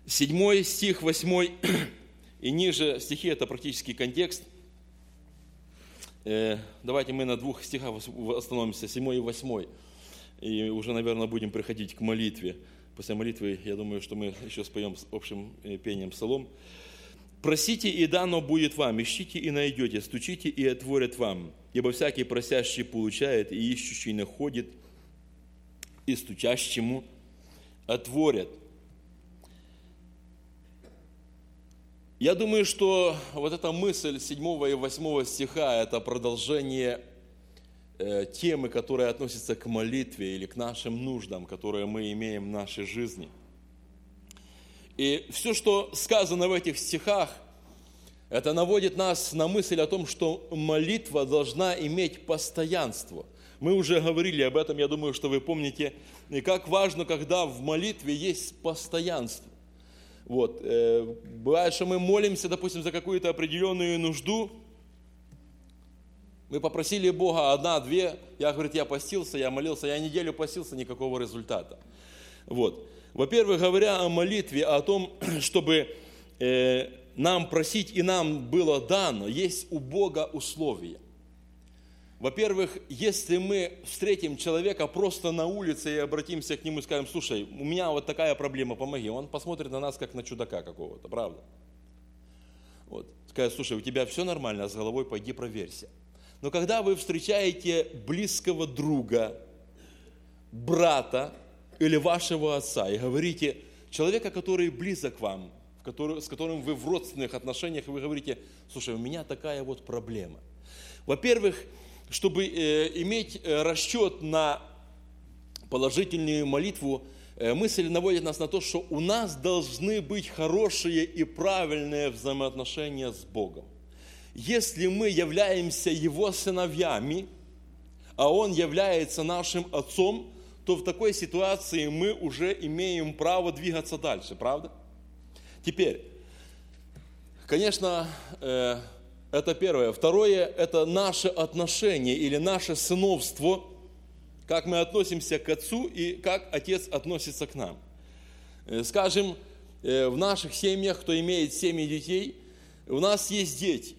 7 стих, 8 и ниже стихи – это практически контекст. Давайте мы на 2 стихах остановимся, 7 и 8. И уже, наверное, будем приходить к молитве. После молитвы, я думаю, что мы еще споем с общим пением псалом. «Просите, и дано будет вам, ищите, и найдете, стучите, и отворят вам. Ибо всякий просящий получает, и ищущий находит, и стучащему отворят». Я думаю, что вот эта мысль 7 и 8 стиха – это продолжение темы, которая относится к молитве или к нашим нуждам, которые мы имеем в нашей жизни. И все, что сказано в этих стихах, это наводит нас на мысль о том, что молитва должна иметь постоянство. Мы уже говорили об этом, я думаю, что вы помните, и как важно, когда в молитве есть постоянство. Вот. Бывает, что мы молимся, допустим, за какую-то определенную нужду. Мы попросили Бога 1-2, я постился, я молился, я неделю постился, никакого результата. Вот. Во-первых, говоря о молитве, о том, чтобы нам просить и нам было дано, есть у Бога условия. Во-первых, если мы встретим человека просто на улице и обратимся к нему и скажем: слушай, у меня вот такая проблема, помоги. Он посмотрит на нас, как на чудака какого-то, правда? Вот. Скажет: слушай, у тебя все нормально, а с головой пойди проверься. Но когда вы встречаете близкого друга, брата или вашего отца и говорите, человека, который близок вам, с которым вы в родственных отношениях, и вы говорите: слушай, у меня такая вот проблема. Во-первых, чтобы иметь расчет на положительную молитву, мысль наводит нас на то, что у нас должны быть хорошие и правильные взаимоотношения с Богом. Если мы являемся Его сыновьями, а Он является нашим отцом, то в такой ситуации мы уже имеем право двигаться дальше, правда? Теперь, конечно, это первое. Второе – это наше отношение или наше сыновство, как мы относимся к Отцу и как Отец относится к нам. Скажем, в наших семьях, кто имеет семьи детей, у нас есть дети.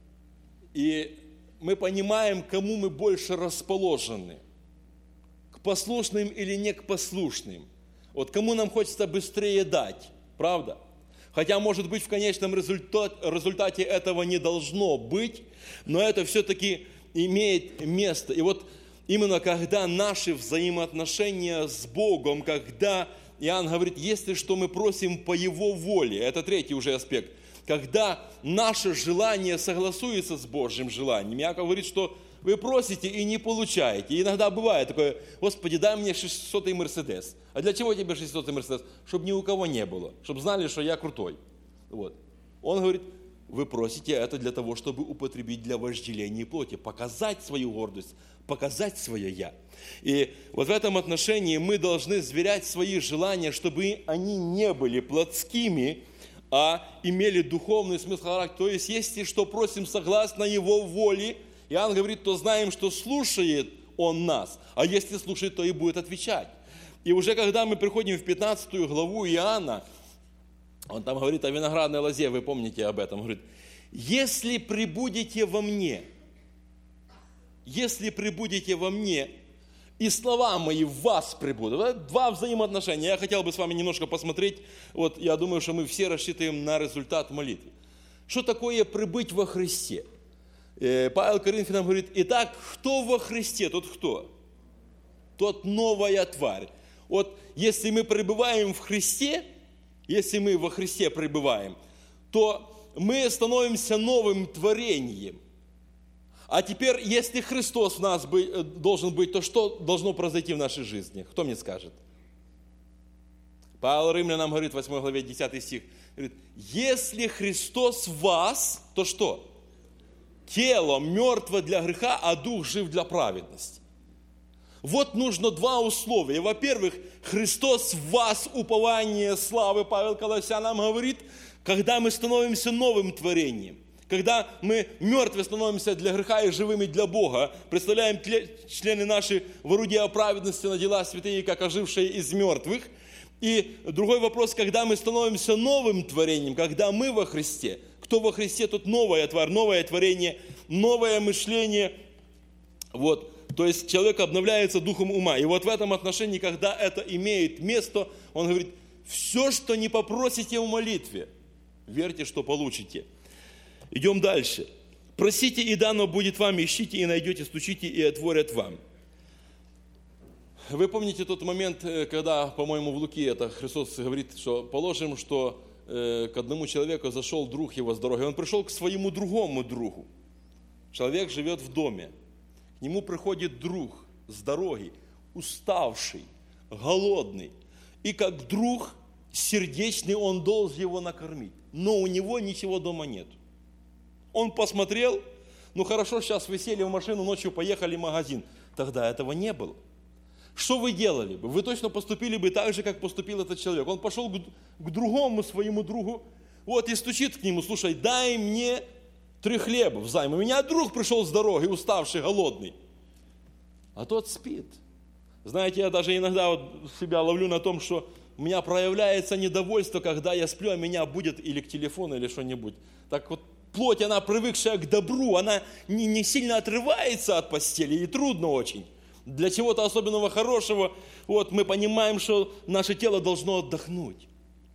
И мы понимаем, кому мы больше расположены. К послушным или не к послушным. Вот кому нам хочется быстрее дать, правда? Хотя, может быть, в конечном результате этого не должно быть, но это все-таки имеет место. И вот именно когда наши взаимоотношения с Богом, когда Иоанн говорит, если что мы просим по Его воле, это третий уже аспект, когда наше желание согласуется с Божьим желанием. Иаков говорит, что вы просите и не получаете. И иногда бывает такое: Господи, дай мне 600-й Мерседес. А для чего тебе 600-й Мерседес? Чтобы ни у кого не было, чтобы знали, что я крутой. Вот. Он говорит, вы просите это для того, чтобы употребить для вожделения плоти, показать свою гордость, показать свое «я». И вот в этом отношении мы должны сверять свои желания, чтобы они не были плотскими, а имели духовный смысл характера. То есть, если что просим согласно Его воле, Иоанн говорит, то знаем, что слушает Он нас, а если слушает, то и будет отвечать. И уже когда мы приходим в 15 главу Иоанна, он там говорит о виноградной лозе, вы помните об этом, говорит, если пребудете во мне, и слова мои в вас пребудут. Это два взаимоотношения. Я хотел бы с вами немножко посмотреть, вот я думаю, что мы все рассчитываем на результат молитвы. Что такое пребыть во Христе? Павел Коринфянам говорит, итак, кто во Христе, тот кто? Тот новая тварь. Вот если мы пребываем в Христе, если мы во Христе пребываем, то мы становимся новым творением. А теперь, если Христос в нас должен быть, то что должно произойти в нашей жизни? Кто мне скажет? Павел Римлянам говорит в 8 главе 10 стих, говорит, если Христос в вас, то что? Тело мертво для греха, а дух жив для праведности. Вот нужно два условия. Во-первых, Христос в вас, упование славы, Павел Колоссянам говорит, когда мы становимся новым творением. Когда мы мертвы становимся для греха и живыми для Бога, представляем члены наши в орудие праведности на дела святые, как ожившие из мертвых. И другой вопрос, когда мы становимся новым творением, когда мы во Христе. Кто во Христе, тот новая тварь, новое творение, новое мышление. Вот. То есть человек обновляется духом ума. И вот в этом отношении, когда это имеет место, он говорит, все, что не попросите в молитве, верьте, что получите. Идем дальше. Просите, и дано будет вам, ищите, и найдете, стучите, и отворят вам. Вы помните тот момент, когда, по-моему, в Луки это Христос говорит, что положим, что к одному человеку зашел друг его с дороги. Он пришел к своему другому другу. Человек живет в доме. К нему приходит друг с дороги, уставший, голодный. И как друг сердечный он должен его накормить. Но у него ничего дома нет. Он посмотрел, ну хорошо, сейчас вы сели в машину, ночью поехали в магазин. Тогда этого не было. Что вы делали бы? Вы точно поступили бы так же, как поступил этот человек. Он пошел к другому своему другу, вот и стучит к нему, слушай, дай мне 3 хлеба взаймы. У меня друг пришел с дороги, уставший, голодный. А тот спит. Знаете, я даже иногда вот себя ловлю на том, что у меня проявляется недовольство, когда я сплю, а меня будет или к телефону, или что-нибудь. Так вот, плоть, она привыкшая к добру, она не сильно отрывается от постели, и трудно очень. Для чего-то особенного хорошего, вот мы понимаем, что наше тело должно отдохнуть.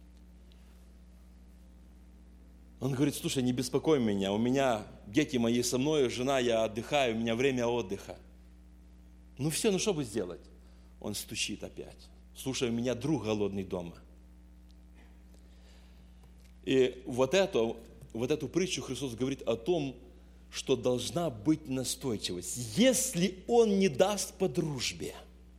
Он говорит, слушай, не беспокой меня, у меня дети мои со мной, жена, я отдыхаю, у меня время отдыха. Ну все, ну что бы сделать? Он стучит опять. Слушай, у меня друг голодный дома. И вот эту притчу Христос говорит о том, что должна быть настойчивость. Если Он не даст по дружбе,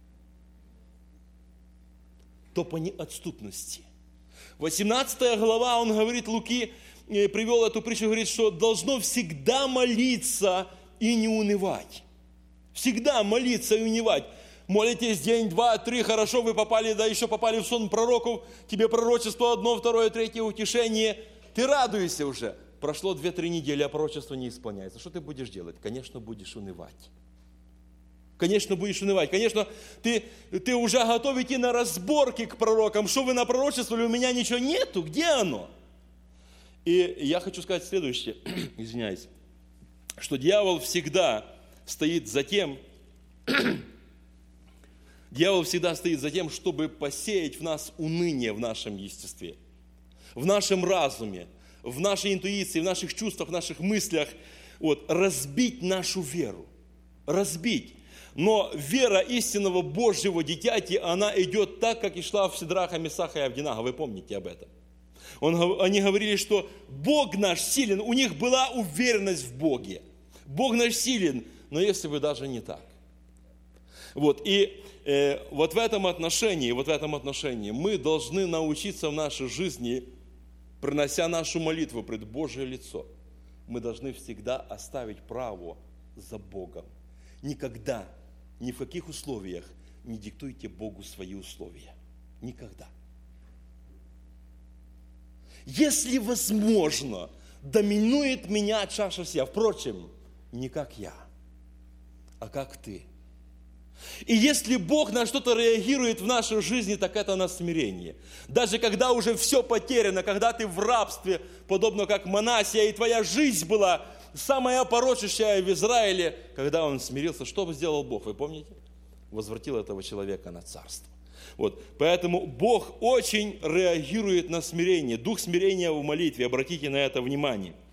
то по неотступности. 18 глава, он говорит, Луки привел эту притчу, говорит, что должно всегда молиться и не унывать. Всегда молиться и унывать. Молитесь день, 2, 3, хорошо, вы попали, да еще попали в сон пророков, тебе пророчество 1, 2, 3 утешение. Ты радуешься уже. Прошло 2-3 недели, а пророчество не исполняется. Что ты будешь делать? Конечно, будешь унывать. Конечно, будешь унывать. Конечно, ты уже готов идти на разборки к пророкам. Что вы напророчествовали, у меня ничего нету. Где оно? И я хочу сказать следующее, извиняюсь, что дьявол всегда стоит за тем, чтобы посеять в нас уныние в нашем естестве, в нашем разуме, в нашей интуиции, в наших чувствах, в наших мыслях, вот, разбить нашу веру, разбить. Но вера истинного Божьего дитяти, она идет так, как и шла в Сидраха, Месаха и Авдинага, вы помните об этом. Они говорили, что Бог наш силен, у них была уверенность в Боге. Бог наш силен, но если бы даже не так. Вот, и вот в этом отношении мы должны научиться в нашей жизни, принося нашу молитву пред Божье лицо, мы должны всегда оставить право за Богом. Никогда, ни в каких условиях не диктуйте Богу свои условия. Никогда. Если возможно, доминует меня чаша сия. Впрочем, не как я, а как ты. И если Бог на что-то реагирует в нашей жизни, так это на смирение. Даже когда уже все потеряно, когда ты в рабстве, подобно как Манассия, и твоя жизнь была самая порочащая в Израиле, когда он смирился, что сделал Бог, вы помните? Возвратил этого человека на царство. Вот. Поэтому Бог очень реагирует на смирение. Дух смирения в молитве, обратите на это внимание.